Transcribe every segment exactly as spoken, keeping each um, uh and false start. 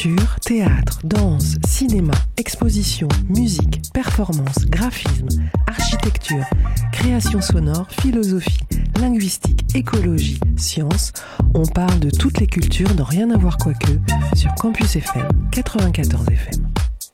Culture, théâtre, danse, cinéma, exposition, musique, performance, graphisme, architecture, création sonore, philosophie, linguistique, écologie, sciences. On parle de toutes les cultures dans Rien à voir quoique sur Campus F M quatre-vingt-quatorze F M.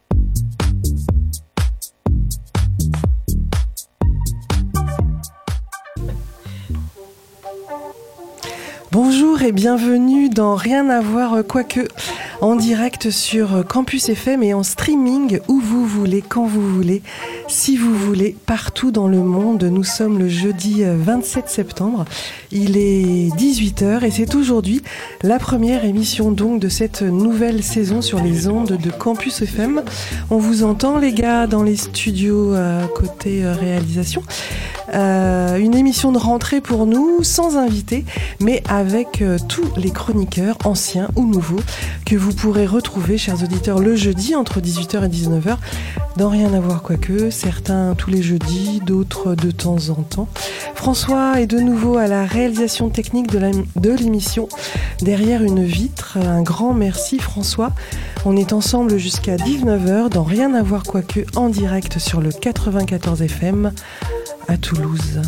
Bonjour et bienvenue dans Rien à voir quoique, en direct sur Campus F M et en streaming où vous voulez, quand vous voulez, si vous voulez, partout dans le monde. Nous sommes le jeudi vingt-sept septembre, il est dix-huit heures et c'est aujourd'hui la première émission donc de cette nouvelle saison sur les ondes de Campus F M. On vous entend les gars dans les studios euh, côté euh, réalisation. Euh, une émission de rentrée pour nous, sans invité, mais avec euh, tous les chroniqueurs, anciens ou nouveaux, que vous pourrez retrouver, chers auditeurs, le jeudi entre dix-huit heures et dix-neuf heures, dans Rien à voir quoique, certains tous les jeudis, d'autres de temps en temps. François est de nouveau à la réalisation technique de, la, de l'émission, derrière une vitre. Un grand merci François. On est ensemble jusqu'à dix-neuf heures dans Rien à voir quoique, en direct sur le quatre-vingt-quatorze F M à Toulouse.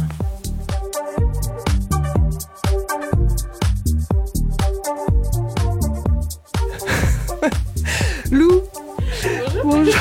Lou, bonjour. Bonjour.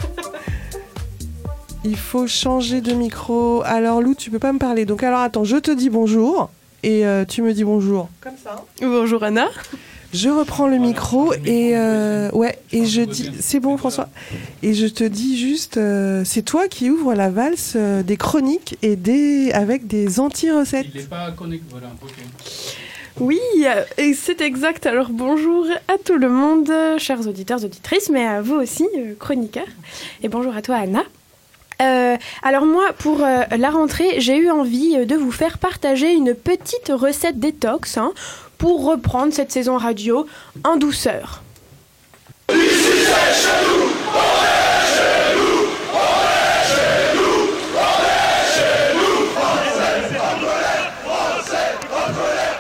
Il faut changer de micro. Alors Lou, tu peux pas me parler. Donc alors attends, je te dis bonjour et euh, tu me dis bonjour. Comme ça. Bonjour Anna. Je reprends le micro et euh, ouais et je dis c'est bon François et je te dis juste euh, c'est toi qui ouvre la valse euh, des chroniques et des avec des anti-recettes. Il n'est pas connecté, voilà. Ok. Oui, et c'est exact. Alors bonjour à tout le monde, chers auditeurs, auditrices, mais à vous aussi, euh, chroniqueurs. Et bonjour à toi Anna. Euh, alors moi, pour euh, la rentrée, j'ai eu envie de vous faire partager une petite recette détox, hein, pour reprendre cette saison radio en douceur. Ici c'est chez nous, on est chez nous, on est chez nous, on est chez nous, français, anglais, français, anglais.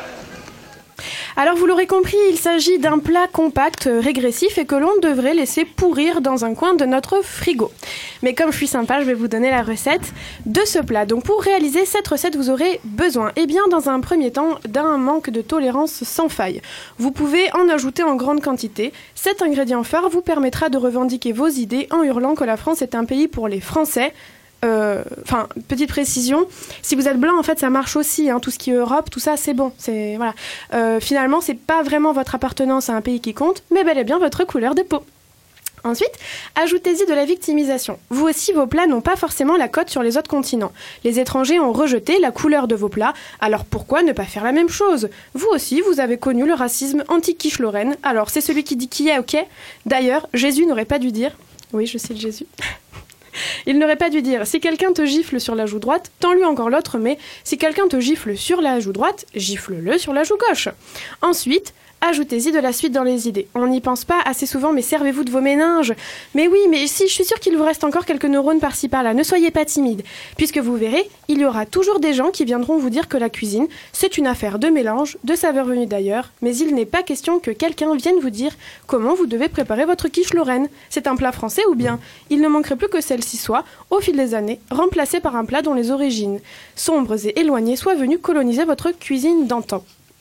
Alors vous l'aurez compris, il s'agit d'un plat compact, régressif et que l'on devrait laisser pourrir dans un coin de notre frigo. Mais comme je suis sympa, je vais vous donner la recette de ce plat. Donc pour réaliser cette recette, vous aurez besoin, eh bien dans un premier temps, d'un manque de tolérance sans faille. Vous pouvez en ajouter en grande quantité. Cet ingrédient phare vous permettra de revendiquer vos idées en hurlant que la France est un pays pour les Français. Enfin, euh, petite précision, si vous êtes blanc, en fait, ça marche aussi. Hein, tout ce qui est Europe, tout ça, c'est bon. C'est, voilà. Euh, finalement, c'est pas vraiment votre appartenance à un pays qui compte, mais bel et bien votre couleur de peau. Ensuite, ajoutez-y de la victimisation. Vous aussi, vos plats n'ont pas forcément la cote sur les autres continents. Les étrangers ont rejeté la couleur de vos plats, alors pourquoi ne pas faire la même chose ? Vous aussi, vous avez connu le racisme anti-quiche Lorraine, alors c'est celui qui dit qui est, ok ? D'ailleurs, Jésus n'aurait pas dû dire... Oui, je cite Jésus... Il n'aurait pas dû dire « Si quelqu'un te gifle sur la joue droite, tends-lui encore l'autre, mais si quelqu'un te gifle sur la joue droite, gifle-le sur la joue gauche. » Ensuite, ajoutez-y de la suite dans les idées. On n'y pense pas assez souvent, mais servez-vous de vos méninges. Mais oui, mais si, je suis sûre qu'il vous reste encore quelques neurones par-ci par-là. Ne soyez pas timide, puisque vous verrez, il y aura toujours des gens qui viendront vous dire que la cuisine, c'est une affaire de mélange, de saveurs venues d'ailleurs, mais il n'est pas question que quelqu'un vienne vous dire comment vous devez préparer votre quiche Lorraine. C'est un plat français ou bien il ne manquerait plus que celle-ci soit, au fil des années, remplacée par un plat dont les origines sombres et éloignées soient venues coloniser votre cuisine d'antan.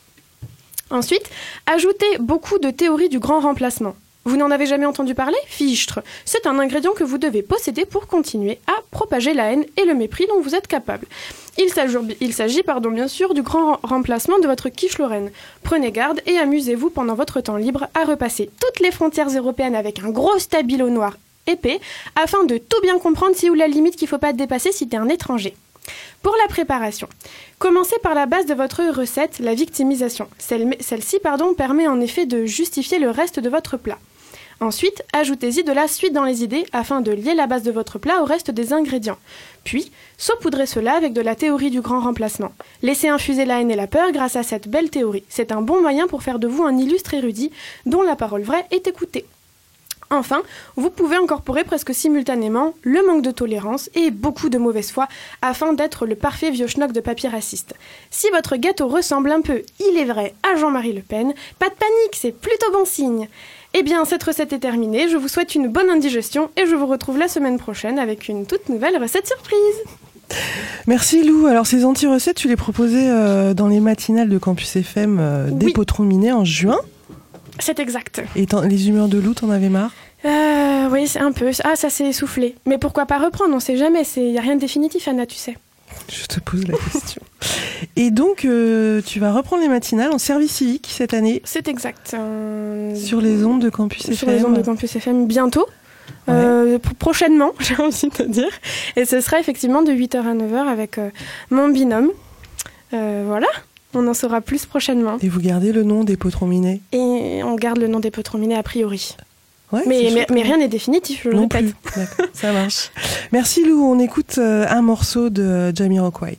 Ensuite, ajoutez beaucoup de théories du grand remplacement. Vous n'en avez jamais entendu parler ? Fichtre. C'est un ingrédient que vous devez posséder pour continuer à propager la haine et le mépris dont vous êtes capable. Il s'agit, il s'agit pardon, bien sûr du grand remplacement de votre quiche Lorraine. Prenez garde et amusez-vous pendant votre temps libre à repasser toutes les frontières européennes avec un gros stabilo noir épais afin de tout bien comprendre si ou la limite qu'il ne faut pas dépasser si t'es un étranger. Pour la préparation, commencez par la base de votre recette, la victimisation. Celle, celle-ci pardon, permet en effet de justifier le reste de votre plat. Ensuite, ajoutez-y de la suite dans les idées afin de lier la base de votre plat au reste des ingrédients. Puis, saupoudrez cela avec de la théorie du grand remplacement. Laissez infuser la haine et la peur grâce à cette belle théorie. C'est un bon moyen pour faire de vous un illustre érudit dont la parole vraie est écoutée. Enfin, vous pouvez incorporer presque simultanément le manque de tolérance et beaucoup de mauvaise foi afin d'être le parfait vieux schnock de papier raciste. Si votre gâteau ressemble un peu, il est vrai, à Jean-Marie Le Pen, pas de panique, c'est plutôt bon signe. Eh bien, cette recette est terminée. Je vous souhaite une bonne indigestion et je vous retrouve la semaine prochaine avec une toute nouvelle recette surprise. Merci Lou. Alors ces anti-recettes, tu les proposais euh, dans les matinales de Campus F M euh, dès Oui. Potrominé en juin. C'est exact. Et les humeurs de Lou, t'en avais marre? euh, Oui, c'est un peu. Ah, ça s'est essoufflé. Mais pourquoi pas reprendre? On sait jamais. Il n'y a rien de définitif, Anna, tu sais. Je te pose la question. Et donc, euh, tu vas reprendre les matinales en service civique cette année. C'est exact. Euh... Sur les ondes de Campus F M. Sur les ondes de Campus F M bientôt. Ouais. Euh, prochainement, j'ai envie de te dire. Et ce sera effectivement de huit heures à neuf heures avec euh, mon binôme. Euh, voilà. On en saura plus prochainement. Et vous gardez le nom des Potrominés? Et on garde le nom des Potrominés a priori. Ouais, mais, mais, mais rien n'est définitif, je le non répète. Plus. D'accord, ça marche. Merci Lou, on écoute euh, un morceau de Jamiroquai.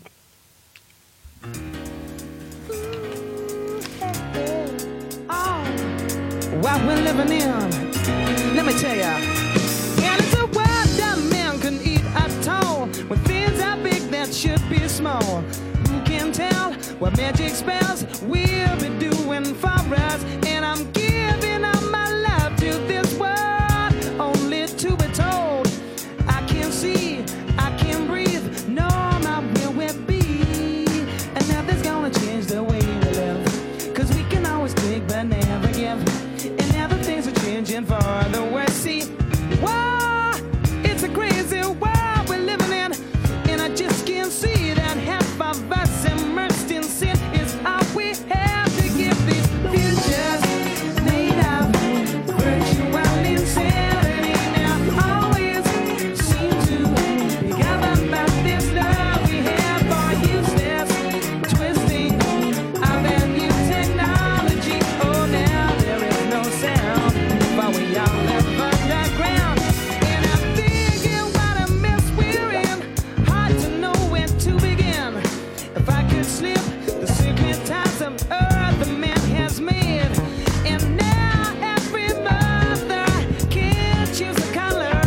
What we're living in, let me tell ya. And it's a world that man can eat at all. When things are big that should be small. Who can tell what magic spells we'll be doing for us? And I'm giving up my life to this world, only to be told I can't see, I can't breathe, no, not where we'll be. And nothing's gonna change the way we live, cause we can always take but never give. And now the things are changing for the worse. See, whoa, it's a crazy world we're living in, and I just can't see that half of us immersed in sin is all we have to give these futures made of virtual insanity. Now always seem to be governed by this love we have for useless twisting of that new technology. Oh, now there is no sound, but we all live underground. And I'm thinking what a mess we're in, hard to know where to begin. If I could slip the secret ties of earth the man has made, and now every mother can choose a color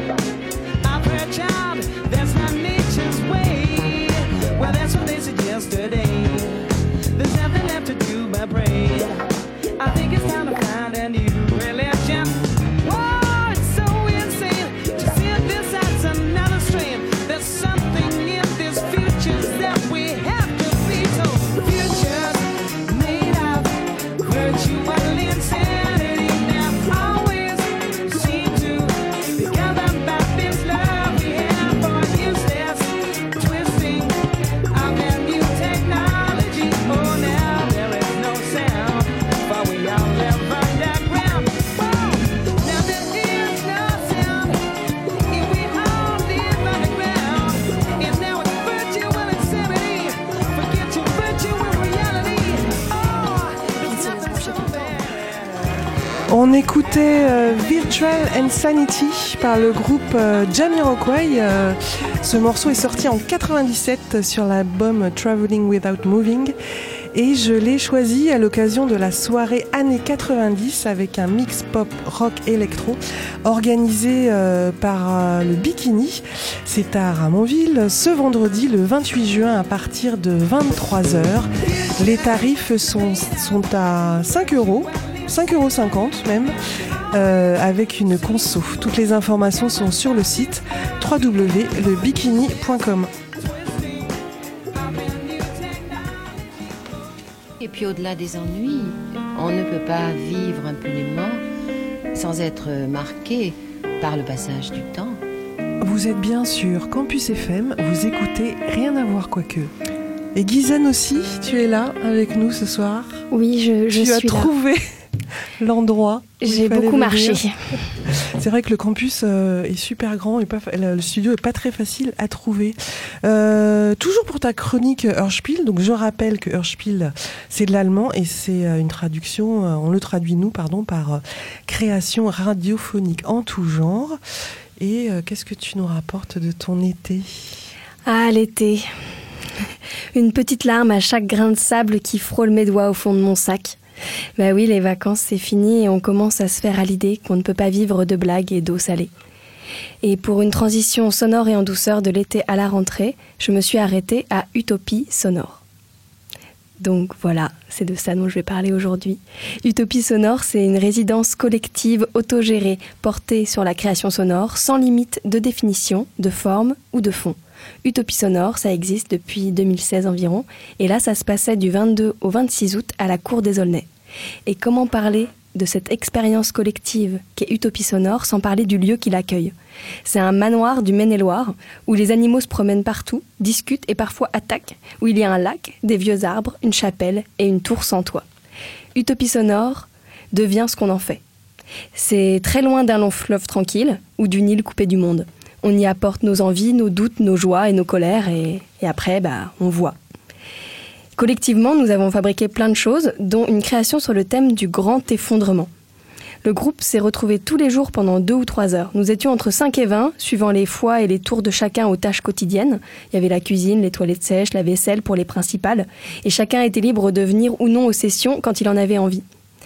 of her child. That's not nature's way. Well, that's what they said yesterday. There's nothing left to do but pray. I think it's time to find a new religion. Whoa, it's so insane to see this as another strain. There's something in this future that we have to be told. Futures made of virtual insanity now always seem to be governed by this love we have for useless twisting of that new technology. Oh, now there is no sound, for we all live underground. Whoa, now there is no sound, if we all live underground. And now it's virtual insanity. Forget your virtual reality. Oh, there's nothing so bad. On écoutait euh, Virtual Insanity par le groupe euh, Jamiroquai. Euh, ce morceau est sorti en quatre-vingt-dix-sept sur l'album Traveling Without Moving. Et je l'ai choisi à l'occasion de la soirée années quatre-vingt-dix avec un mix pop rock électro organisé euh, par euh, le Bikini. C'est à Ramonville ce vendredi le vingt-huit juin à partir de vingt-trois heures. Les tarifs sont, sont à cinq euros, cinq euros cinquante même, euh, avec une conso. Toutes les informations sont sur le site w w w point le bikini point com. Et puis au-delà des ennuis, on ne peut pas vivre impunément sans être marqué par le passage du temps. Vous êtes bien sur Campus F M, vous écoutez Rien à voir quoique. Et Guyzane aussi, tu es là avec nous ce soir. Oui, je, je tu suis as trouvé l'endroit. J'ai beaucoup marché. C'est vrai que le campus euh, est super grand et pas, le studio est pas très facile à trouver. Euh, toujours pour ta chronique Hörspiel, donc je rappelle que Hörspiel c'est de l'allemand et c'est une traduction, on le traduit nous pardon par euh, création radiophonique en tout genre. Et euh, qu'est-ce que tu nous rapportes de ton été ? Ah, l'été. Une petite larme à chaque grain de sable qui frôle mes doigts au fond de mon sac. Bah oui, les vacances c'est fini et on commence à se faire à l'idée qu'on ne peut pas vivre de blagues et d'eau salée. Et pour une transition sonore et en douceur de l'été à la rentrée, je me suis arrêtée à Utopie sonore. Donc voilà, c'est de ça dont je vais parler aujourd'hui. Utopie sonore, c'est une résidence collective autogérée, portée sur la création sonore, sans limite de définition, de forme ou de fond. Utopie sonore, ça existe depuis deux mille seize environ, et là ça se passait du vingt-deux au vingt-six août à la Cour des Aulnay. Et comment parler de cette expérience collective qu'est Utopie sonore sans parler du lieu qui l'accueille? C'est un manoir du Maine-et-Loire où les animaux se promènent partout, discutent et parfois attaquent, où il y a un lac, des vieux arbres, une chapelle et une tour sans toit. Utopie sonore devient ce qu'on en fait. C'est très loin d'un long fleuve tranquille ou d'une île coupée du monde. On y apporte nos envies, nos doutes, nos joies et nos colères et, et après, bah, on voit. Collectivement, nous avons fabriqué plein de choses, dont une création sur le thème du grand effondrement. Le groupe s'est retrouvé tous les jours pendant deux ou trois heures. Nous étions entre cinq et vingt, suivant les fois et les tours de chacun aux tâches quotidiennes. Il y avait la cuisine, les toilettes sèches, la vaisselle pour les principales, et chacun était libre de venir ou non aux sessions quand il en avait envie.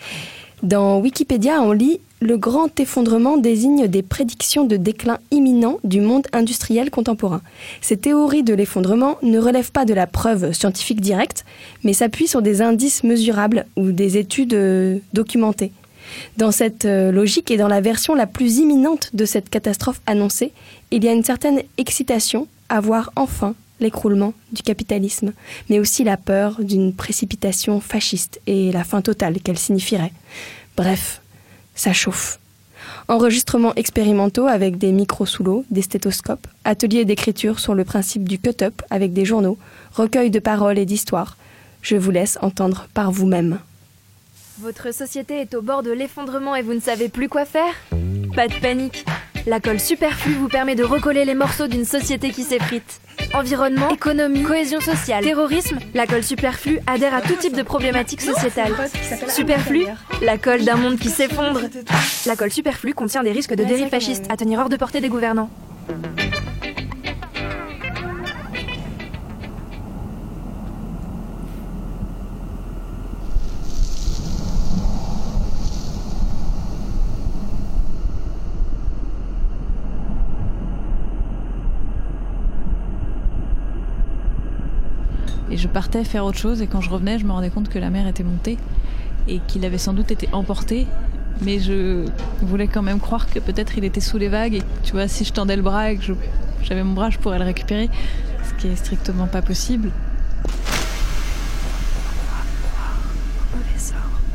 Dans Wikipédia, on lit « Le grand effondrement désigne des prédictions de déclin imminent du monde industriel contemporain. Ces théories de l'effondrement ne relèvent pas de la preuve scientifique directe, mais s'appuient sur des indices mesurables ou des études euh, documentées. Dans cette euh, logique et dans la version la plus imminente de cette catastrophe annoncée, il y a une certaine excitation à voir enfin l'écroulement du capitalisme, mais aussi la peur d'une précipitation fasciste et la fin totale qu'elle signifierait. Bref, ça chauffe. Enregistrements expérimentaux avec des micros sous l'eau, des stéthoscopes, ateliers d'écriture sur le principe du cut-up avec des journaux, recueil de paroles et d'histoires. Je vous laisse entendre par vous-même. Votre société est au bord de l'effondrement et vous ne savez plus quoi faire ? Pas de panique. La colle Superflu vous permet de recoller les morceaux d'une société qui s'effrite. Environnement, économie, cohésion sociale, terrorisme, la colle Superflu adhère à tout type de problématiques sociétales. Superflu, la colle d'un monde qui s'effondre. La colle Superflu contient des risques de dérive fasciste à tenir hors de portée des gouvernants. Et je partais faire autre chose et quand je revenais, je me rendais compte que la mer était montée et qu'il avait sans doute été emporté. Mais je voulais quand même croire que peut-être il était sous les vagues et tu vois, si je tendais le bras et que je, j'avais mon bras, je pourrais le récupérer, ce qui est strictement pas possible. Mauvais sort.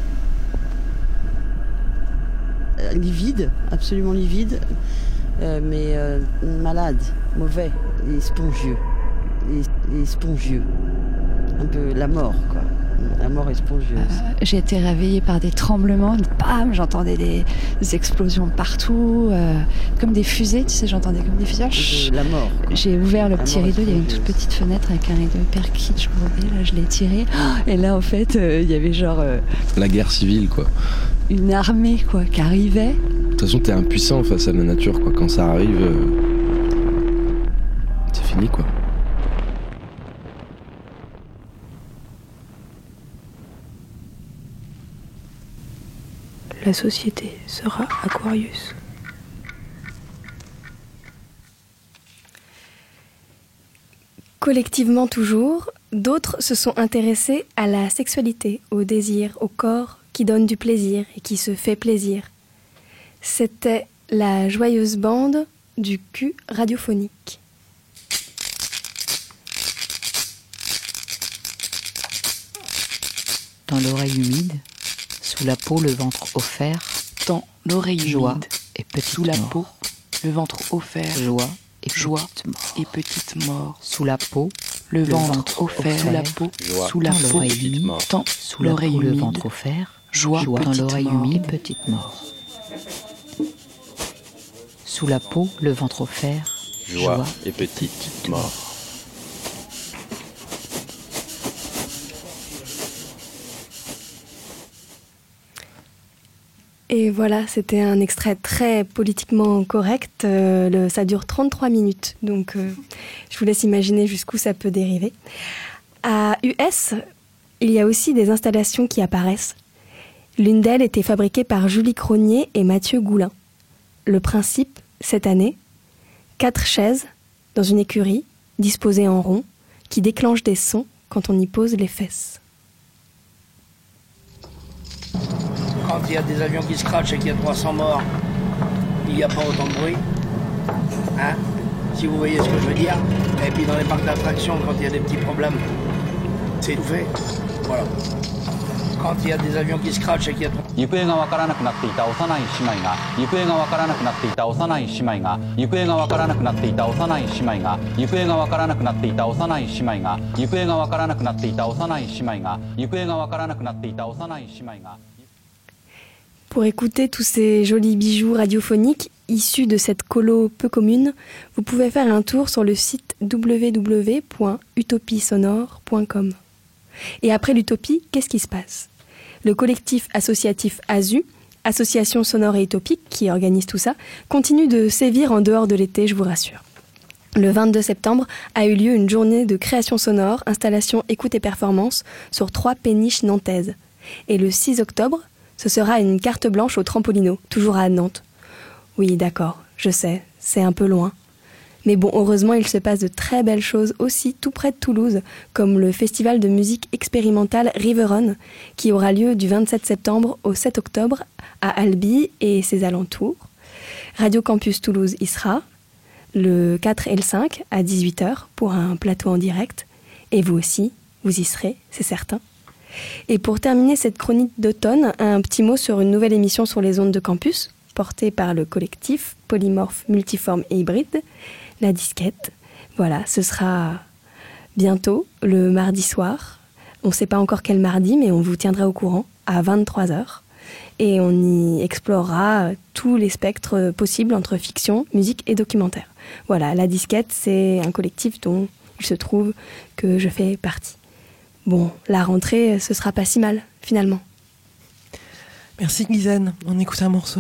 Euh, livide, absolument livide, euh, mais euh, malade, mauvais et spongieux. Et, et spongieux. Un peu la mort, quoi. La mort est spongieuse. Euh, j'ai été réveillée par des tremblements, bam, j'entendais des, des explosions partout, euh, comme des fusées, tu sais, j'entendais comme des fusées. De la mort. Quoi. J'ai ouvert le la petit rideau, il y avait une toute petite fenêtre avec un rideau hyper kitsch, là, je l'ai tiré, et là, en fait, euh, il y avait genre... Euh, la guerre civile, quoi. Une armée, quoi, qui arrivait. De toute façon, t'es impuissant face à la nature, quoi. Quand ça arrive, euh, c'est fini, quoi. La société sera Aquarius. Collectivement toujours, d'autres se sont intéressés à la sexualité, au désir, au corps qui donne du plaisir et qui se fait plaisir. C'était la joyeuse bande du cul radiophonique. Dans l'oreille humide, sous la peau, le ventre offert. Dans l'oreille joie humide, et petite sous la mort. peau, le ventre offert. Joie et joie petite mort. et petite mort. Sous la peau, le, le ventre, ventre offert. offert. Sous la peau, Joie. sous la Dans peau, l'oreille humide, tant sous la l'oreille peau, le humide. ventre offert. Joie, Joie dans petite l'oreille mort. humide, petite mort. Sous la peau, le ventre offert. Joie, joie et petite mort. Et voilà, c'était un extrait très politiquement correct. Euh, le, ça dure trente-trois minutes, donc euh, je vous laisse imaginer jusqu'où ça peut dériver. À U S, il y a aussi des installations qui apparaissent. L'une d'elles était fabriquée par Julie Cronier et Mathieu Goulin. Le principe, cette année, quatre chaises dans une écurie, disposées en rond, qui déclenchent des sons quand on y pose les fesses. Quand il y a des avions qui se crachent et qu'il y a trois cents morts, il n'y a pas autant de bruit. Hein? Si vous voyez ce que je veux dire. Et puis dans les parcs d'attractions, quand il y a des petits problèmes, c'est étouffé. Voilà. Quand il y a des avions qui se crachent et qu'il y a... 行方がわからなくなっていた幼い姉妹が行方がわからなくなっていた幼い姉妹が行方がわからなくなっていた幼い姉妹が行方がわからなくなっていた幼い姉妹が行方がわからなくなっていた幼い姉妹が行方がわからなくなっていた幼い姉妹が Pour écouter tous ces jolis bijoux radiophoniques issus de cette colo peu commune, vous pouvez faire un tour sur le site w w w point utopie sonore point com. Et après l'utopie, qu'est-ce qui se passe? Le collectif associatif A S U, Association sonore et utopique, qui organise tout ça, continue de sévir en dehors de l'été, je vous rassure. Le vingt-deux septembre a eu lieu une journée de création sonore, installation, écoute et performance sur trois péniches nantaises. Et le six octobre, ce sera une carte blanche au Trampolino, toujours à Nantes. Oui, d'accord, je sais, c'est un peu loin. Mais bon, heureusement, il se passe de très belles choses aussi tout près de Toulouse, comme le festival de musique expérimentale Riveron, qui aura lieu du vingt-sept septembre au sept octobre à Albi et ses alentours. Radio Campus Toulouse y sera, le quatre et le cinq à dix-huit heures pour un plateau en direct. Et vous aussi, vous y serez, c'est certain. Et pour terminer cette chronique d'automne, un petit mot sur une nouvelle émission sur les ondes de campus, portée par le collectif Polymorphe, Multiforme et Hybride, La Disquette. Voilà, ce sera bientôt, le mardi soir. On ne sait pas encore quel mardi, mais on vous tiendra au courant à vingt-trois heures. Et on y explorera tous les spectres possibles entre fiction, musique et documentaire. Voilà, La Disquette, c'est un collectif dont il se trouve que je fais partie. Bon, la rentrée, ce sera pas si mal, finalement. Merci Guyzane, on écoute un morceau.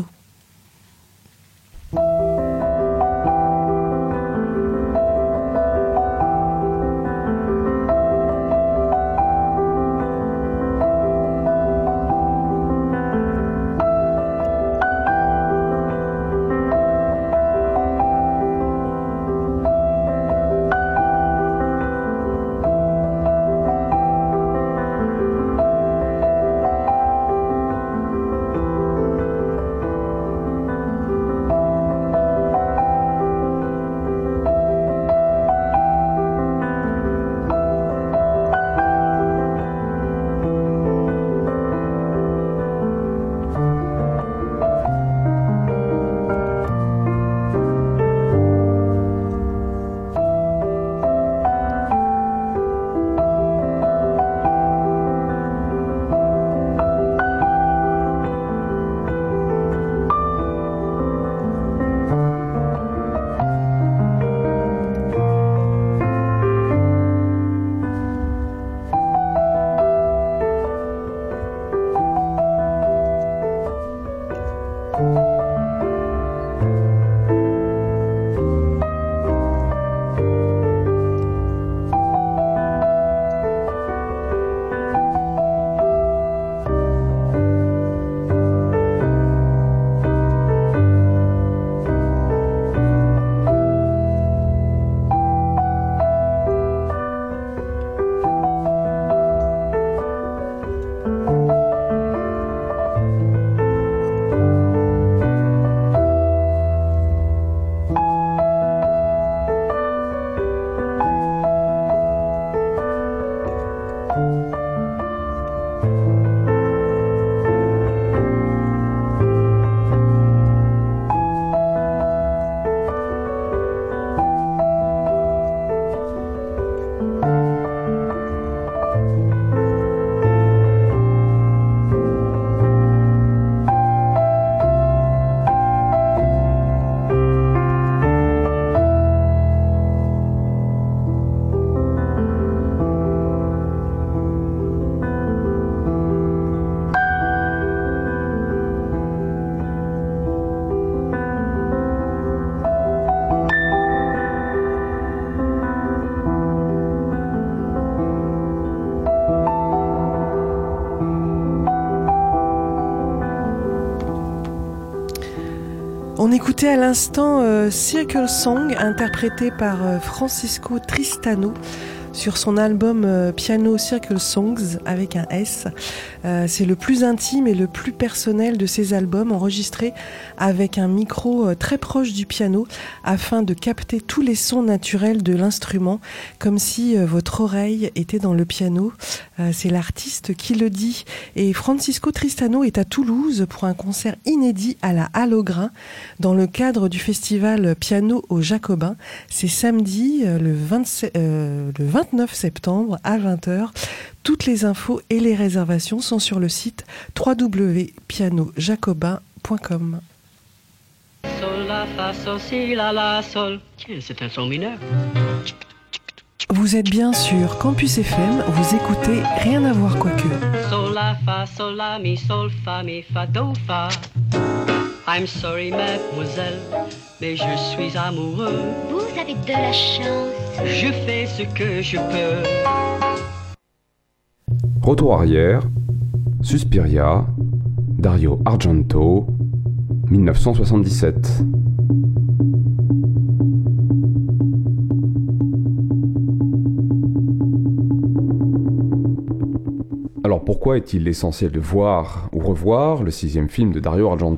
On écoutait à l'instant euh, Circle Song, interprété par euh, Francisco Tristano, sur son album euh, Piano Circle Songs avec un S. Euh, c'est le plus intime et le plus personnel de ses albums, enregistrés avec un micro euh, très proche du piano afin de capter tous les sons naturels de l'instrument, comme si euh, votre oreille était dans le piano. Euh, c'est l'artiste qui le dit. Et Francisco Tristano est à Toulouse pour un concert inédit à la Halle au Grain dans le cadre du festival Piano au Jacobin. C'est samedi euh, le, vingt-sept, euh, le vingt-neuf septembre à vingt heures. Toutes les infos et les réservations sont sur le site w w w point piano jacobin point com. Sol, la, fa, sol, si, la, la, sol. Tiens, c'est un son mineur. Vous êtes bien sur Campus F M, vous écoutez Rien à voir quoique. Sol, la, fa, sol, la, mi, sol, fa, mi, fa, do, fa. I'm sorry, mademoiselle, mais je suis amoureux. Vous avez de la chance. Je fais ce que je peux. Retour arrière, Suspiria, Dario Argento, dix-neuf cent soixante-dix-sept. Alors pourquoi est-il essentiel de voir ou revoir le sixième film de Dario Argento ?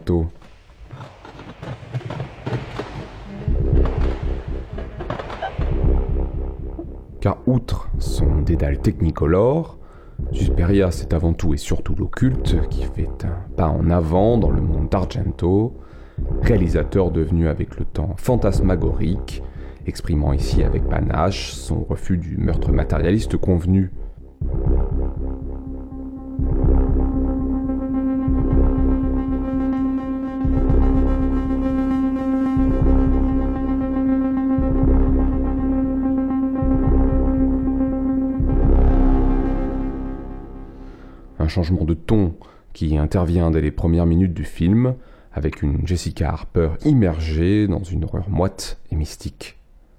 Car outre son dédale technicolore, Suspiria c'est avant tout et surtout l'occulte qui fait un pas en avant dans le monde d'Argento, réalisateur devenu avec le temps fantasmagorique, exprimant ici avec panache son refus du meurtre matérialiste convenu. Un changement de ton qui intervient dès les premières minutes du film, avec une Jessica Harper immergée dans une horreur moite et mystique.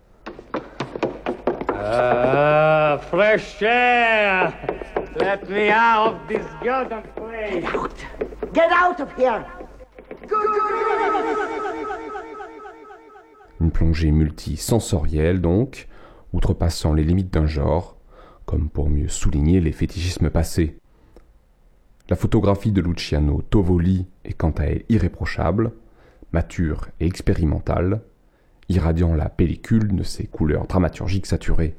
Ah, fresh air! Let me out of this goddamn place! Get out! Get out of here! Une plongée multisensorielle donc, outrepassant les limites d'un genre, comme pour mieux souligner les fétichismes passés. La photographie de Luciano Tovoli est quant à elle irréprochable, mature et expérimentale, irradiant la pellicule de ses couleurs dramaturgiques saturées.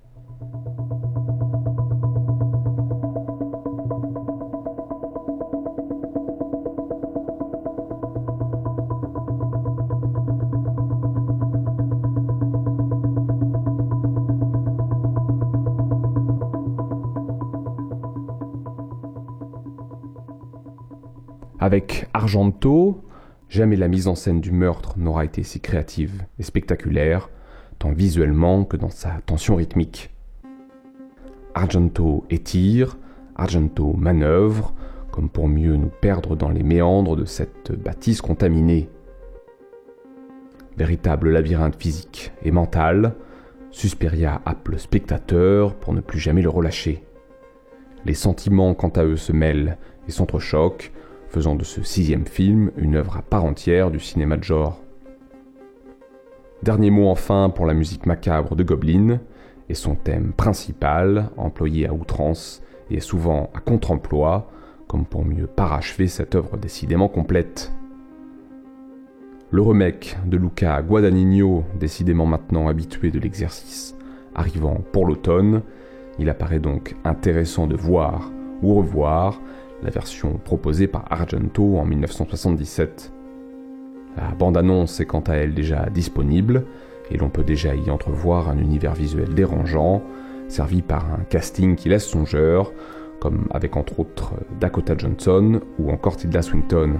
Avec Argento, jamais la mise en scène du meurtre n'aura été si créative et spectaculaire, tant visuellement que dans sa tension rythmique. Argento étire, Argento manœuvre, comme pour mieux nous perdre dans les méandres de cette bâtisse contaminée. Véritable labyrinthe physique et mental, Suspiria happe le spectateur pour ne plus jamais le relâcher. Les sentiments quant à eux se mêlent et s'entrechoquent, faisant de ce sixième film une œuvre à part entière du cinéma de genre. Dernier mot enfin pour la musique macabre de Goblin, et son thème principal, employé à outrance et souvent à contre-emploi, comme pour mieux parachever cette œuvre décidément complète. Le remake de Luca Guadagnino, décidément maintenant habitué de l'exercice, arrivant pour l'automne, il apparaît donc intéressant de voir ou revoir la version proposée par Argento en dix-neuf cent soixante-dix-sept. La bande-annonce est quant à elle déjà disponible, et l'on peut déjà y entrevoir un univers visuel dérangeant, servi par un casting qui laisse songeur, comme avec entre autres Dakota Johnson ou encore Tilda Swinton.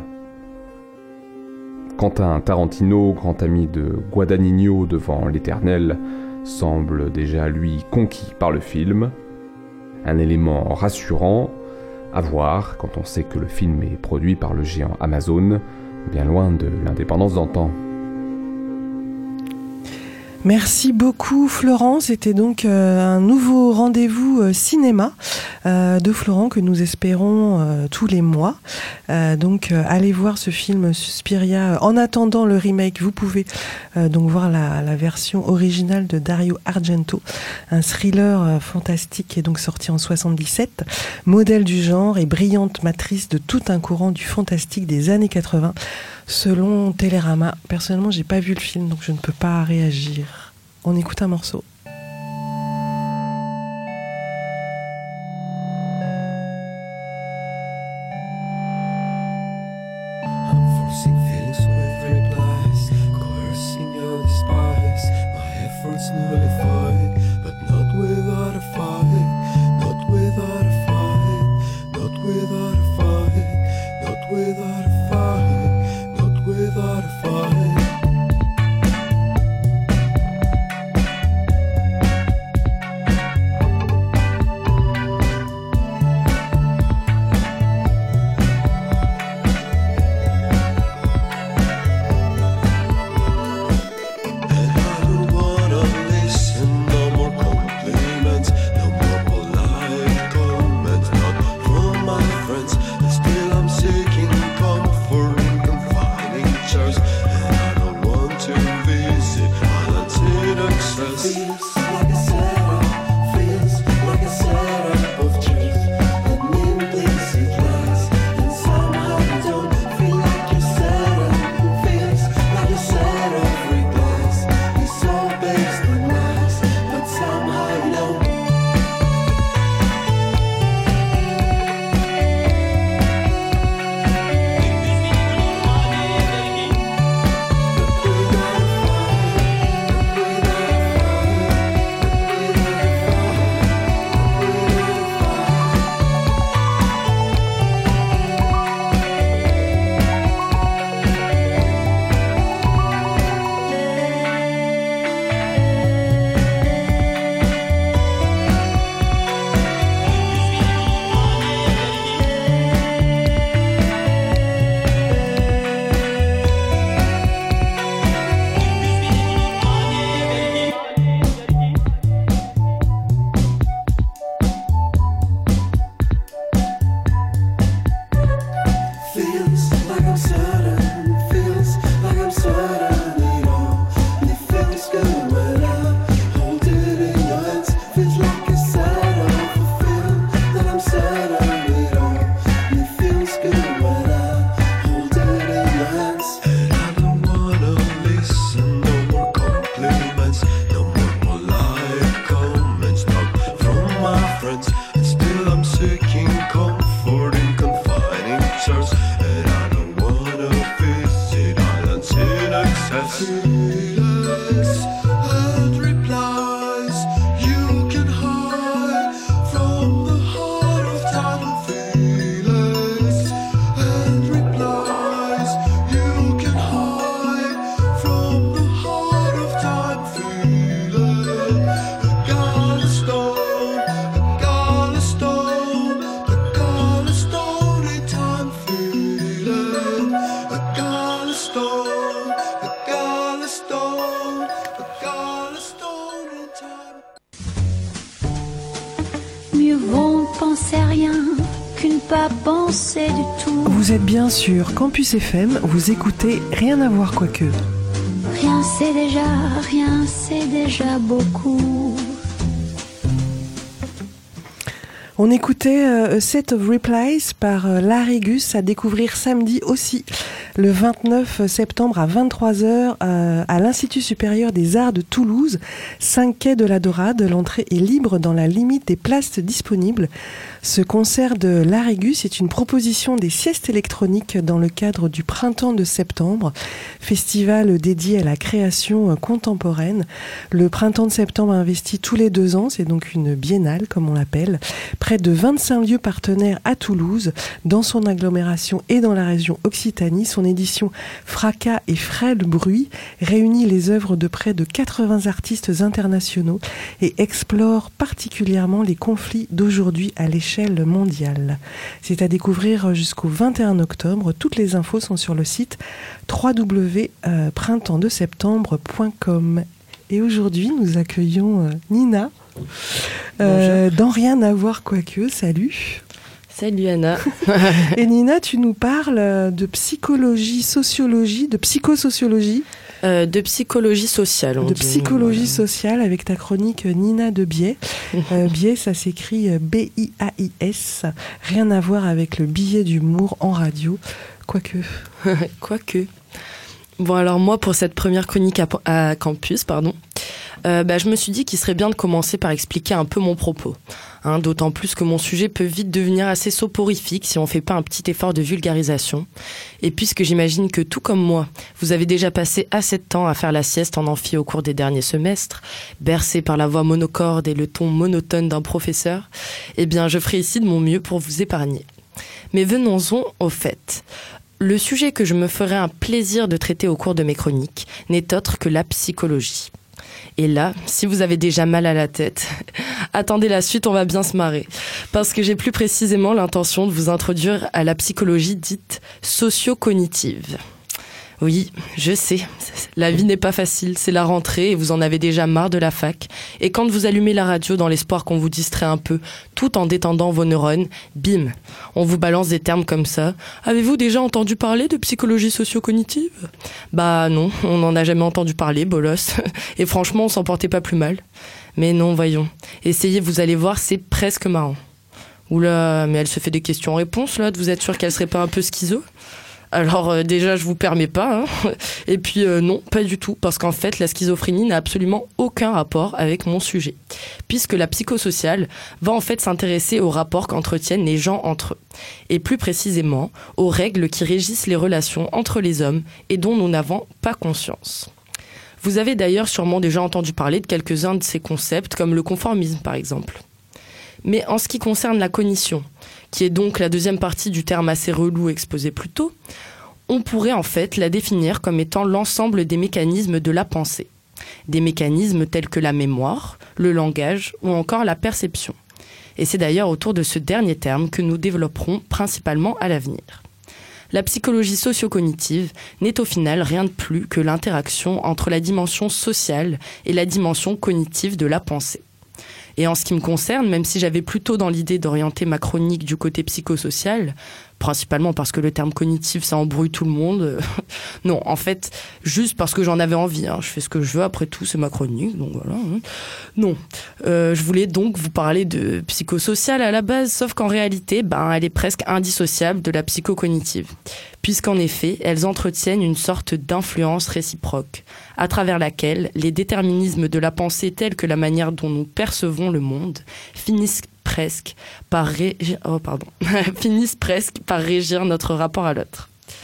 Quentin Tarantino, grand ami de Guadagnino devant l'Éternel, semble déjà lui conquis par le film. Un élément rassurant, à voir quand on sait que le film est produit par le géant Amazon, bien loin de l'indépendance d'antan. Merci beaucoup Florent, c'était donc euh, un nouveau rendez-vous euh, cinéma euh, de Florent que nous espérons euh, tous les mois. Euh, donc euh, allez voir ce film Suspiria. En attendant le remake, vous pouvez euh, donc voir la, la version originale de Dario Argento, un thriller euh, fantastique qui est donc sorti en soixante-dix-sept, modèle du genre et brillante matrice de tout un courant du fantastique des années quatre-vingts. Selon Télérama, personnellement, j'ai pas vu le film, donc je ne peux pas réagir. On écoute un morceau. Vous êtes bien sur Campus F M, vous écoutez Rien à voir quoique. Rien c'est déjà, rien c'est déjà beaucoup. On écoutait euh, A Set of Replies par euh, Larry Gus, à découvrir samedi aussi, le vingt-neuf septembre à vingt-trois heures euh, à l'Institut supérieur des arts de Toulouse, cinq quai de la Dorade. L'entrée est libre dans la limite des places disponibles. Ce concert de Larry Gus est une proposition des siestes électroniques dans le cadre du Printemps de septembre, festival dédié à la création contemporaine. Le Printemps de septembre investit tous les deux ans, c'est donc une biennale comme on l'appelle. Près de vingt-cinq lieux partenaires à Toulouse, dans son agglomération et dans la région Occitanie. Son édition Fracas et Frêle Bruit réunit les œuvres de près de quatre-vingts artistes internationaux et explore particulièrement les conflits d'aujourd'hui à l'échelle mondiale. C'est à découvrir jusqu'au vingt et un octobre. Toutes les infos sont sur le site w w w point printemps de septembre point com. Et aujourd'hui, nous accueillons euh, Nina, euh, dans Rien à voir quoique. Salut. Salut Anna. Et Nina, tu nous parles de psychologie, sociologie, de psychosociologie. Euh, de psychologie sociale. On de dit. psychologie sociale avec ta chronique Nina de Biais. Euh, Biais, ça s'écrit B I A I S. Rien à voir avec le billet d'humour en radio. Quoique. Quoique. Bon, alors moi, pour cette première chronique à, à Campus, pardon, euh, bah, je me suis dit qu'il serait bien de commencer par expliquer un peu mon propos. Hein, d'autant plus que mon sujet peut vite devenir assez soporifique si on ne fait pas un petit effort de vulgarisation. Et puisque j'imagine que tout comme moi, vous avez déjà passé assez de temps à faire la sieste en amphi au cours des derniers semestres, bercé par la voix monocorde et le ton monotone d'un professeur, eh bien je ferai ici de mon mieux pour vous épargner. Mais venons-en au fait. Le sujet que je me ferai un plaisir de traiter au cours de mes chroniques n'est autre que la psychologie. Et là, si vous avez déjà mal à la tête, attendez la suite, on va bien se marrer. Parce que j'ai plus précisément l'intention de vous introduire à la psychologie dite socio-cognitive. Oui, je sais, la vie n'est pas facile, c'est la rentrée et vous en avez déjà marre de la fac. Et quand vous allumez la radio dans l'espoir qu'on vous distrait un peu, tout en détendant vos neurones, bim, on vous balance des termes comme ça. Avez-vous déjà entendu parler de psychologie socio-cognitive ? Bah non, on n'en a jamais entendu parler, bolos. Et franchement, on s'en portait pas plus mal. Mais non, voyons, essayez, vous allez voir, c'est presque marrant. Oula, mais elle se fait des questions-réponses là, vous êtes sûr qu'elle serait pas un peu schizo ? Alors euh, déjà, je vous permets pas. Hein. Et puis euh, non, pas du tout, parce qu'en fait, la schizophrénie n'a absolument aucun rapport avec mon sujet. Puisque la psychosociale va en fait s'intéresser aux rapports qu'entretiennent les gens entre eux. Et plus précisément, aux règles qui régissent les relations entre les hommes et dont nous n'avons pas conscience. Vous avez d'ailleurs sûrement déjà entendu parler de quelques-uns de ces concepts, comme le conformisme par exemple. Mais en ce qui concerne la cognition, qui est donc la deuxième partie du terme assez relou exposé plus tôt, on pourrait en fait la définir comme étant l'ensemble des mécanismes de la pensée. Des mécanismes tels que la mémoire, le langage ou encore la perception. Et c'est d'ailleurs autour de ce dernier terme que nous développerons principalement à l'avenir. La psychologie socio-cognitive n'est au final rien de plus que l'interaction entre la dimension sociale et la dimension cognitive de la pensée. Et en ce qui me concerne, même si j'avais plutôt dans l'idée d'orienter ma chronique du côté psychosocial, principalement parce que le terme cognitif, ça embrouille tout le monde. Non, en fait, juste parce que j'en avais envie. Hein. Je fais ce que je veux, après tout, c'est ma chronique, donc voilà. Hein. Non, euh, je voulais donc vous parler de psychosocial à la base, sauf qu'en réalité, ben, elle est presque indissociable de la psychocognitive. Puisqu'en effet, elles entretiennent une sorte d'influence réciproque, à travers laquelle les déterminismes de la pensée tels que la manière dont nous percevons le monde finissent presque par régir, oh pardon, finissent presque par régir notre rapport à l'autre.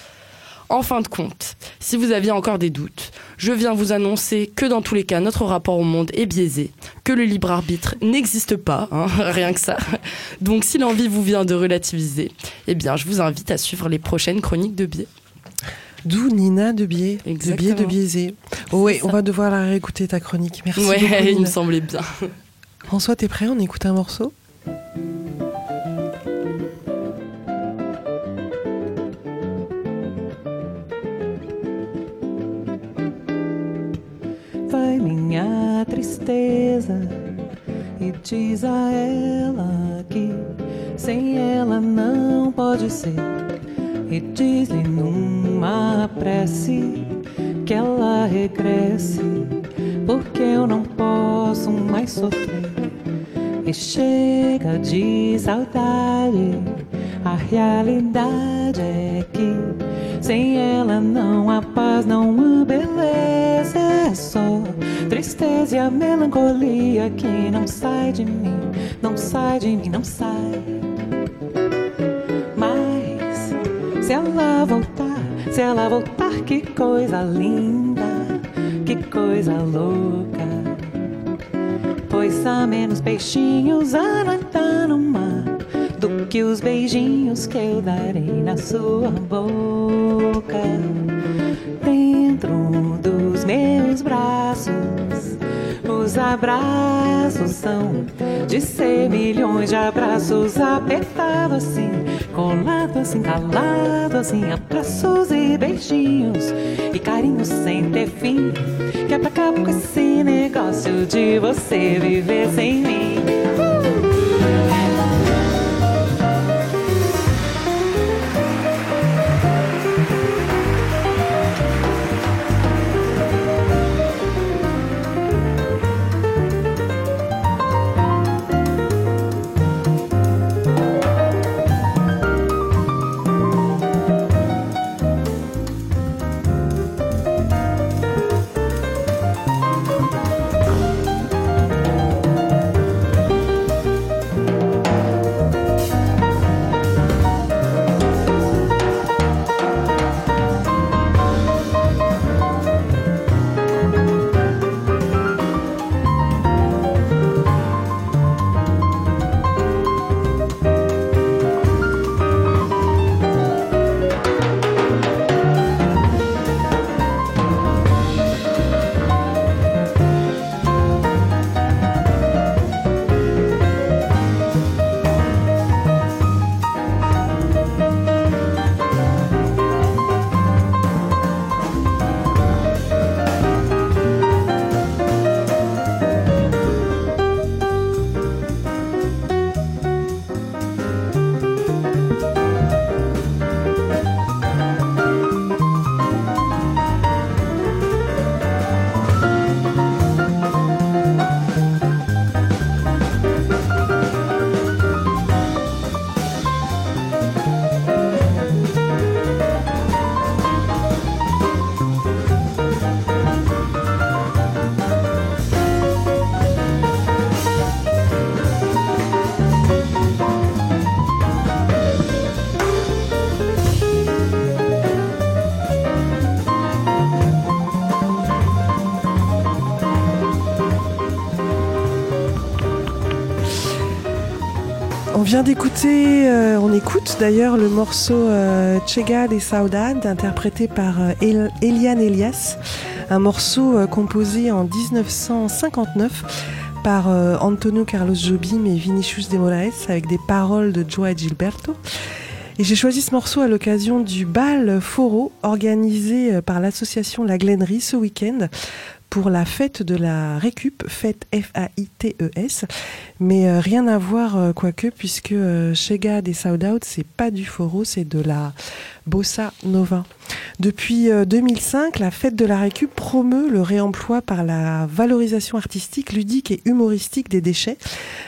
En fin de compte, si vous aviez encore des doutes, je viens vous annoncer que dans tous les cas, notre rapport au monde est biaisé, que le libre arbitre n'existe pas, hein, rien que ça. Donc si l'envie vous vient de relativiser, eh bien je vous invite à suivre les prochaines chroniques de Biais. D'où Nina de Biais, de Biais de biaisé. Oh oui, on va devoir la réécouter ta chronique. Merci ouais, beaucoup. Ouais, il me semblait bien. François, t'es prêt ? On écoute un morceau ? Vai minha tristeza e diz a ela que sem ela não pode ser. E diz-lhe numa prece que ela regresse, porque eu não posso mais sofrer. E chega de saudade, a realidade é que sem ela não há paz, não há beleza, é só tristeza e a melancolia que não sai de mim, não sai de mim, não sai. Mas se ela voltar, se ela voltar, que coisa linda, que coisa louca. Pois há menos peixinhos a nadar no mar do que os beijinhos que eu darei na sua boca. Dentro dos meus braços, os Meus abraços são de ser milhões de abraços apertados assim, colado assim, calado assim, abraços e beijinhos e carinhos sem ter fim, que é pra acabar com esse negócio de você viver sem mim. On vient d'écouter, euh, on écoute d'ailleurs le morceau euh, Chega de Saudade, interprété par euh, El- Eliane Elias, un morceau euh, composé en dix-neuf cent cinquante-neuf par euh, Antonio Carlos Jobim et Vinicius de Moraes, avec des paroles de Joao Gilberto. Et j'ai choisi ce morceau à l'occasion du bal Foro, organisé par l'association La Glennerie ce week-end, pour la fête de la récup, fête F A I T E S, mais euh, rien à voir, euh, quoique, puisque euh, Chega de Saudade, c'est pas du Foro, c'est de la Bossa Nova. Depuis euh, deux mille cinq, la fête de la récup promeut le réemploi par la valorisation artistique, ludique et humoristique des déchets.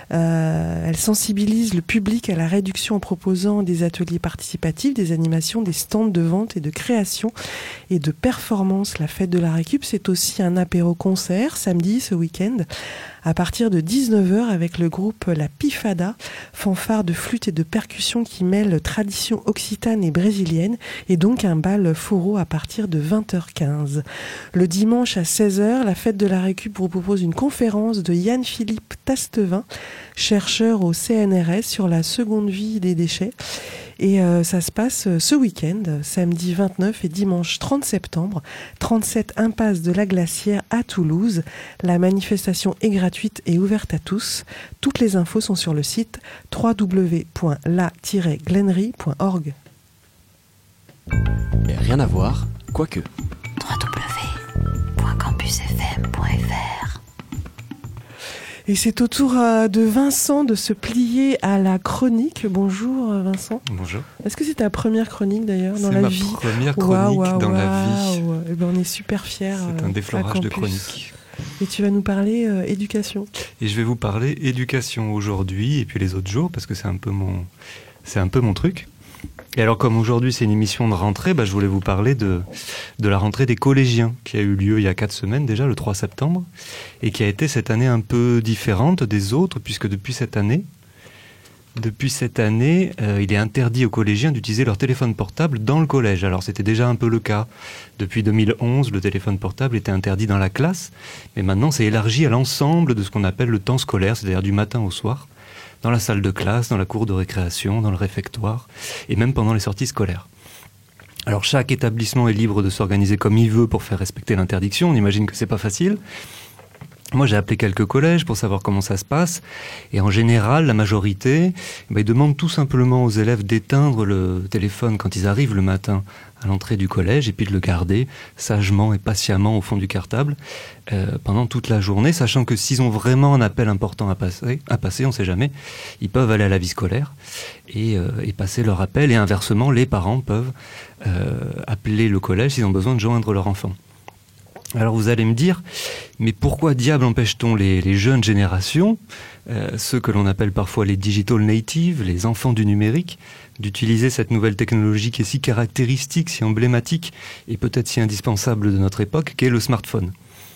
Euh, elle sensibilise le public à la réduction en proposant des ateliers participatifs, des animations, des stands de vente et de création et de performance. La fête de la récup, c'est aussi un apéro-concert samedi, ce week-end, à partir de dix-neuf heures avec le groupe La Pifada, fanfare de flûte et de percussion qui mêle tradition occitane et brésilienne, et donc un bal Foro à partir de vingt heures quinze. Le dimanche à seize heures, la fête de la récup vous propose une conférence de Yann-Philippe Tastevin, chercheur au C N R S sur la seconde vie des déchets. Et euh, ça se passe ce week-end, samedi vingt-neuf et dimanche trente septembre, trente-sept impasse de la Glacière à Toulouse. La manifestation est gratuite et ouverte à tous. Toutes les infos sont sur le site w w w point la tiret glennerie point org. Rien à voir, quoique. w w w point campus f m point f r. Et c'est au tour euh, de Vincent de se plier à la chronique. Bonjour euh, Vincent. Bonjour. Est-ce que c'est ta première chronique d'ailleurs dans c'est la ma vie première chronique wow, wow, dans wow. la vie. Eh ben, on est super fiers. C'est un euh, déflorage de chronique. Et tu vas nous parler euh, éducation. Et je vais vous parler éducation aujourd'hui et puis les autres jours parce que c'est un peu mon, c'est un peu mon truc. Et alors comme aujourd'hui c'est une émission de rentrée, bah, je voulais vous parler de, de la rentrée des collégiens qui a eu lieu il y a quatre semaines déjà, le trois septembre, et qui a été cette année un peu différente des autres puisque depuis cette année, depuis cette année, euh, il est interdit aux collégiens d'utiliser leur téléphone portable dans le collège. Alors c'était déjà un peu le cas. Depuis deux mille onze, le téléphone portable était interdit dans la classe, mais maintenant c'est élargi à l'ensemble de ce qu'on appelle le temps scolaire, c'est-à-dire du matin au soir, dans la salle de classe, dans la cour de récréation, dans le réfectoire, et même pendant les sorties scolaires. Alors chaque établissement est libre de s'organiser comme il veut pour faire respecter l'interdiction, on imagine que c'est pas facile. Moi, j'ai appelé quelques collèges pour savoir comment ça se passe. Et en général, la majorité, bah, ils demandent tout simplement aux élèves d'éteindre le téléphone quand ils arrivent le matin à l'entrée du collège et puis de le garder sagement et patiemment au fond du cartable euh, pendant toute la journée, sachant que s'ils ont vraiment un appel important à passer, à passer, on ne sait jamais, ils peuvent aller à la vie scolaire et, euh, et passer leur appel. Et inversement, les parents peuvent euh, appeler le collège s'ils ont besoin de joindre leur enfant. Alors vous allez me dire, mais pourquoi diable empêche-t-on les, les jeunes générations, euh, ceux que l'on appelle parfois les digital natives, les enfants du numérique, d'utiliser cette nouvelle technologie qui est si caractéristique, si emblématique et peut-être si indispensable de notre époque, qu'est le smartphone ?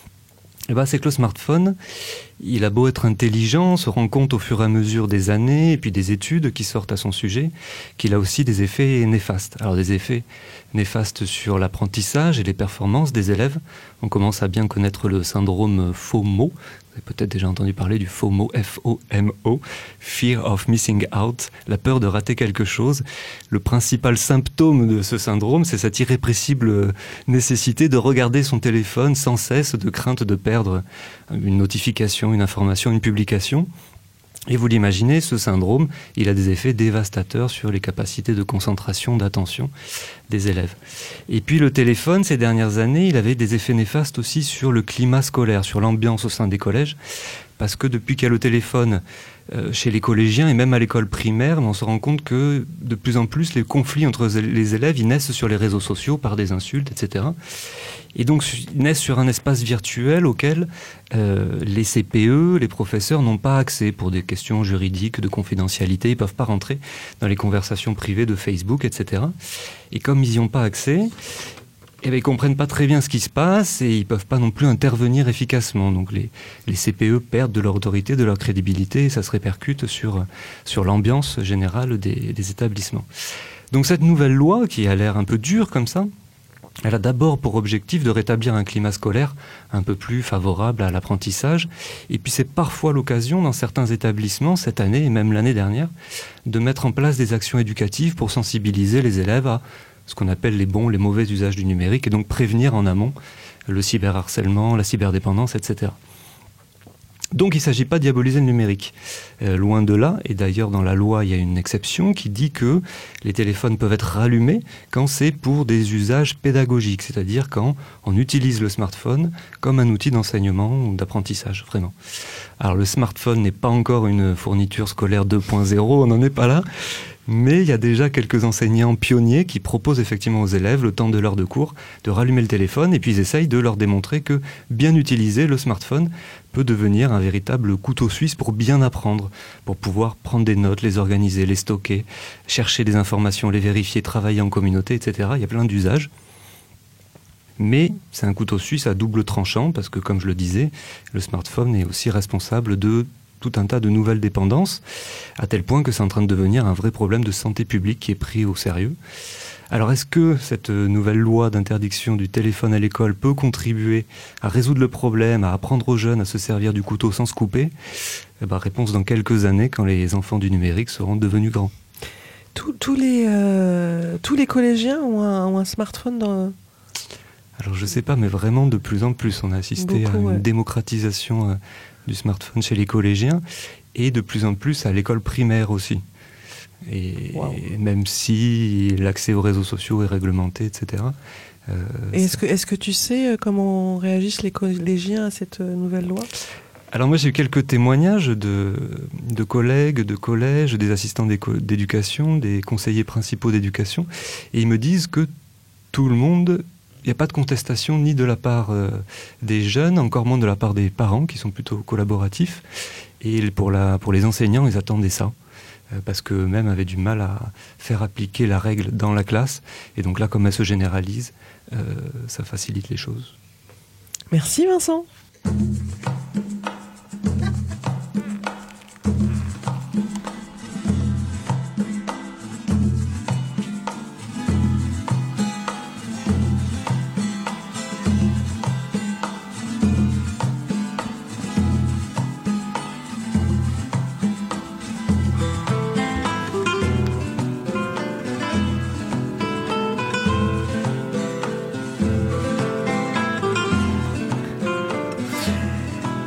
Eh ben, c'est que le smartphone, il a beau être intelligent, on se rend compte au fur et à mesure des années et puis des études qui sortent à son sujet, qu'il a aussi des effets néfastes. Alors des effets néfastes sur l'apprentissage et les performances des élèves. On commence à bien connaître le syndrome FOMO. Vous avez peut-être déjà entendu parler du FOMO, F O M O, Fear of Missing Out, la peur de rater quelque chose. Le principal symptôme de ce syndrome, c'est cette irrépressible nécessité de regarder son téléphone sans cesse, de crainte de perdre une notification, une information, une publication. Et vous l'imaginez, ce syndrome, il a des effets dévastateurs sur les capacités de concentration, d'attention des élèves. Et puis le téléphone, ces dernières années, il avait des effets néfastes aussi sur le climat scolaire, sur l'ambiance au sein des collèges, parce que depuis qu'il y a le téléphone euh, chez les collégiens et même à l'école primaire, on se rend compte que de plus en plus les conflits entre les élèves, ils naissent sur les réseaux sociaux par des insultes, et cetera. Et donc ils naissent sur un espace virtuel auquel euh, les C P E, les professeurs n'ont pas accès pour des questions juridiques, de confidentialité, ils ne peuvent pas rentrer dans les conversations privées de Facebook, et cetera. Et comme ils n'y ont pas accès, eh bien, ils ne comprennent pas très bien ce qui se passe et ils ne peuvent pas non plus intervenir efficacement. Donc les, les C P E perdent de leur autorité, de leur crédibilité et ça se répercute sur, sur l'ambiance générale des, des établissements. Donc cette nouvelle loi, qui a l'air un peu dure comme ça, elle a d'abord pour objectif de rétablir un climat scolaire un peu plus favorable à l'apprentissage. Et puis c'est parfois l'occasion, dans certains établissements, cette année et même l'année dernière, de mettre en place des actions éducatives pour sensibiliser les élèves à ce qu'on appelle les bons, les mauvais usages du numérique et donc prévenir en amont le cyberharcèlement, la cyberdépendance, et cetera. Donc il ne s'agit pas de diaboliser le numérique, euh, loin de là, et d'ailleurs dans la loi il y a une exception qui dit que les téléphones peuvent être rallumés quand c'est pour des usages pédagogiques, c'est-à-dire quand on utilise le smartphone comme un outil d'enseignement ou d'apprentissage, vraiment. Alors le smartphone n'est pas encore une fourniture scolaire deux point zéro, on n'en est pas là, mais il y a déjà quelques enseignants pionniers qui proposent effectivement aux élèves, le temps de l'heure de cours, de rallumer le téléphone et puis ils essayent de leur démontrer que bien utiliser le smartphone peut devenir un véritable couteau suisse pour bien apprendre, pour pouvoir prendre des notes, les organiser, les stocker, chercher des informations, les vérifier, travailler en communauté, et cetera. Il y a plein d'usages. Mais c'est un couteau suisse à double tranchant parce que, comme je le disais, le smartphone est aussi responsable de tout un tas de nouvelles dépendances, à tel point que c'est en train de devenir un vrai problème de santé publique qui est pris au sérieux. Alors est-ce que cette nouvelle loi d'interdiction du téléphone à l'école peut contribuer à résoudre le problème, à apprendre aux jeunes à se servir du couteau sans se couper ? Eh ben, réponse dans quelques années, quand les enfants du numérique seront devenus grands. Tous, tous, les, euh, tous les collégiens ont un, ont un smartphone dans... Alors je sais pas, mais vraiment de plus en plus. On a assisté Beaucoup, à une ouais. démocratisation euh, du smartphone chez les collégiens et de plus en plus à l'école primaire aussi. Et, wow. et même si l'accès aux réseaux sociaux est réglementé, et cetera. Euh, et est-ce que, est-ce que tu sais comment réagissent les collégiens à cette nouvelle loi ? Alors moi j'ai eu quelques témoignages de, de collègues, de collèges, des assistants d'éducation, des conseillers principaux d'éducation, et ils me disent que tout le monde... Il n'y a pas de contestation ni de la part euh, des jeunes, encore moins de la part des parents qui sont plutôt collaboratifs. Et pour, la, pour les enseignants, ils attendaient ça. Euh, parce qu'eux-mêmes avaient du mal à faire appliquer la règle dans la classe. Et donc là, comme elle se généralise, euh, ça facilite les choses. Merci Vincent.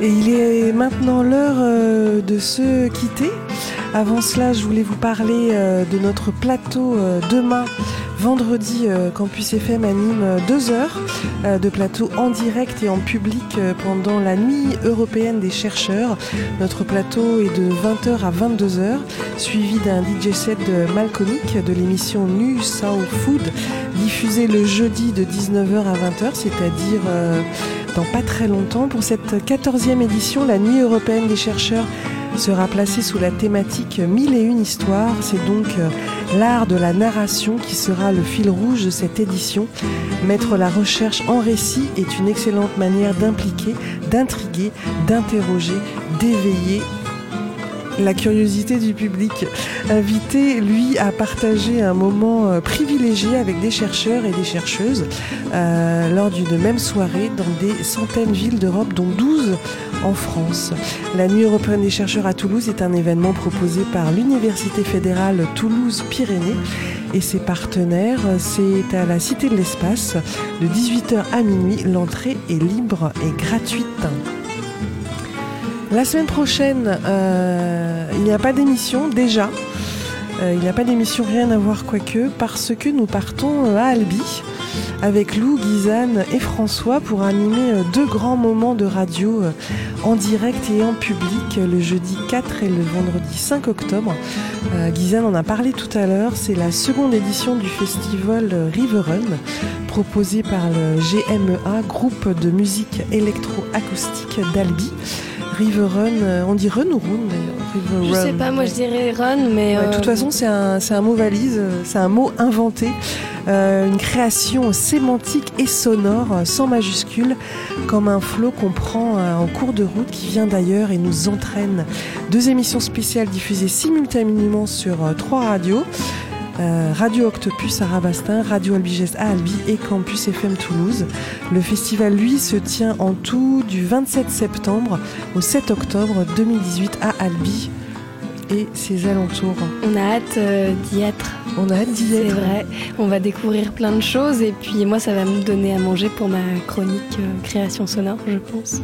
Et il est maintenant l'heure euh, de se quitter. Avant cela, je voulais vous parler euh, de notre plateau euh, demain. Vendredi, euh, Campus F M anime euh, deux heures euh, de plateau en direct et en public euh, pendant la nuit européenne des chercheurs. Notre plateau est de vingt heures à vingt-deux heures, suivi d'un D J set de Malcomic de l'émission New Soul Food, diffusée le jeudi de dix-neuf heures à vingt heures, c'est-à-dire euh, dans pas très longtemps. Pour cette quatorzième édition, la nuit européenne des chercheurs sera placée sous la thématique Mille et une histoires. C'est donc euh, l'art de la narration qui sera le fil rouge de cette édition. Mettre la recherche en récit est une excellente manière d'impliquer, d'intriguer, d'interroger, d'éveiller la curiosité du public. Invité, lui, à partager un moment euh, privilégié avec des chercheurs et des chercheuses euh, lors d'une même soirée dans des centaines de villes d'Europe, dont douze en France. La Nuit européenne des chercheurs à Toulouse est un événement proposé par l'Université fédérale Toulouse-Pyrénées et ses partenaires. C'est à la Cité de l'Espace, de dix-huit heures à minuit. L'entrée est libre et gratuite. La semaine prochaine, euh, il n'y a pas d'émission, déjà. Euh, il n'y a pas d'émission Rien à voir quoique, parce que nous partons à Albi avec Lou, Guyzane et François pour animer deux grands moments de radio en direct et en public le jeudi quatre et le vendredi cinq octobre. Euh, Guyzane en a parlé tout à l'heure, c'est la seconde édition du festival River Run proposé par le G M E A, groupe de musique électro-acoustique d'Albi. River Run, on dit run ou run d'ailleurs? Je sais pas, moi je dirais run, mais... Ouais, de euh... toute façon, c'est un, c'est un mot valise, c'est un mot inventé, euh, une création sémantique et sonore, sans majuscule, comme un flot qu'on prend euh, en cours de route, qui vient d'ailleurs et nous entraîne. Deux émissions spéciales diffusées simultanément sur euh, trois radios. Euh, Radio Octopus à Rabastin, Radio Albigès à Albi et Campus F M Toulouse. Le festival, lui, se tient en tout du vingt-sept septembre au sept octobre deux mille dix-huit à Albi et ses alentours. On a hâte euh, d'y être. On a hâte d'y être. C'est vrai. On va découvrir plein de choses et puis moi, ça va me donner à manger pour ma chronique euh, création sonore, je pense.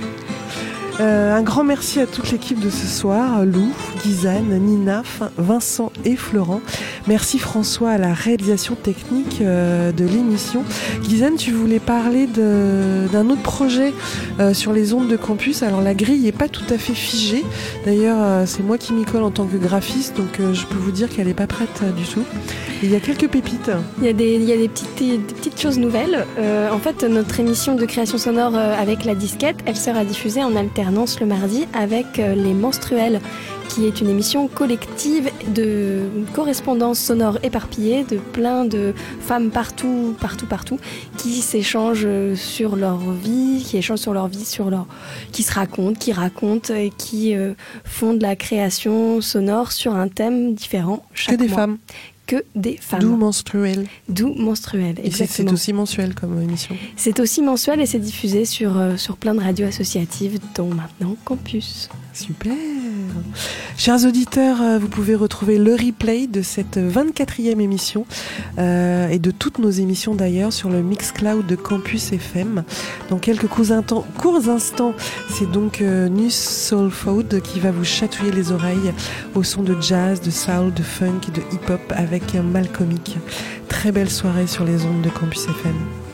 Euh, un grand merci à toute l'équipe de ce soir, Lou, Guyzane, Nina, Vincent et Florent. Merci François à la réalisation technique euh, de l'émission. Guyzane, tu voulais parler de, d'un autre projet euh, sur les ondes de campus. Alors la grille n'est pas tout à fait figée. D'ailleurs, euh, c'est moi qui m'y colle en tant que graphiste, donc euh, je peux vous dire qu'elle n'est pas prête euh, du tout. Et il y a quelques pépites. Il y a des, il y a des, petites, des petites choses nouvelles. Euh, en fait, notre émission de création sonore euh, avec la disquette, elle sera diffusée en alternance le mardi avec euh, les Menstruels, qui est une émission collective de correspondance sonore éparpillée de plein de femmes partout, partout, partout, qui s'échangent sur leur vie, qui échangent sur leur vie, sur leur, qui se racontent, qui racontent, et qui euh, font de la création sonore sur un thème différent chaque mois. Que des mois. femmes. Que des femmes. D'où menstruel. D'où menstruel, exactement. Et c'est aussi mensuel comme émission. C'est aussi mensuel et c'est diffusé sur, euh, sur plein de radios associatives, dont maintenant Campus. Super. Chers auditeurs, euh, vous pouvez retrouver le replay de cette vingt-quatrième émission euh, et de toutes nos émissions d'ailleurs sur le Mixcloud de Campus F M. Dans quelques courts, instants, courts instants, c'est donc euh, New Soul Food qui va vous chatouiller les oreilles au son de jazz, de soul, de funk et de hip-hop avec Malcomic. Très belle soirée sur les ondes de Campus F M.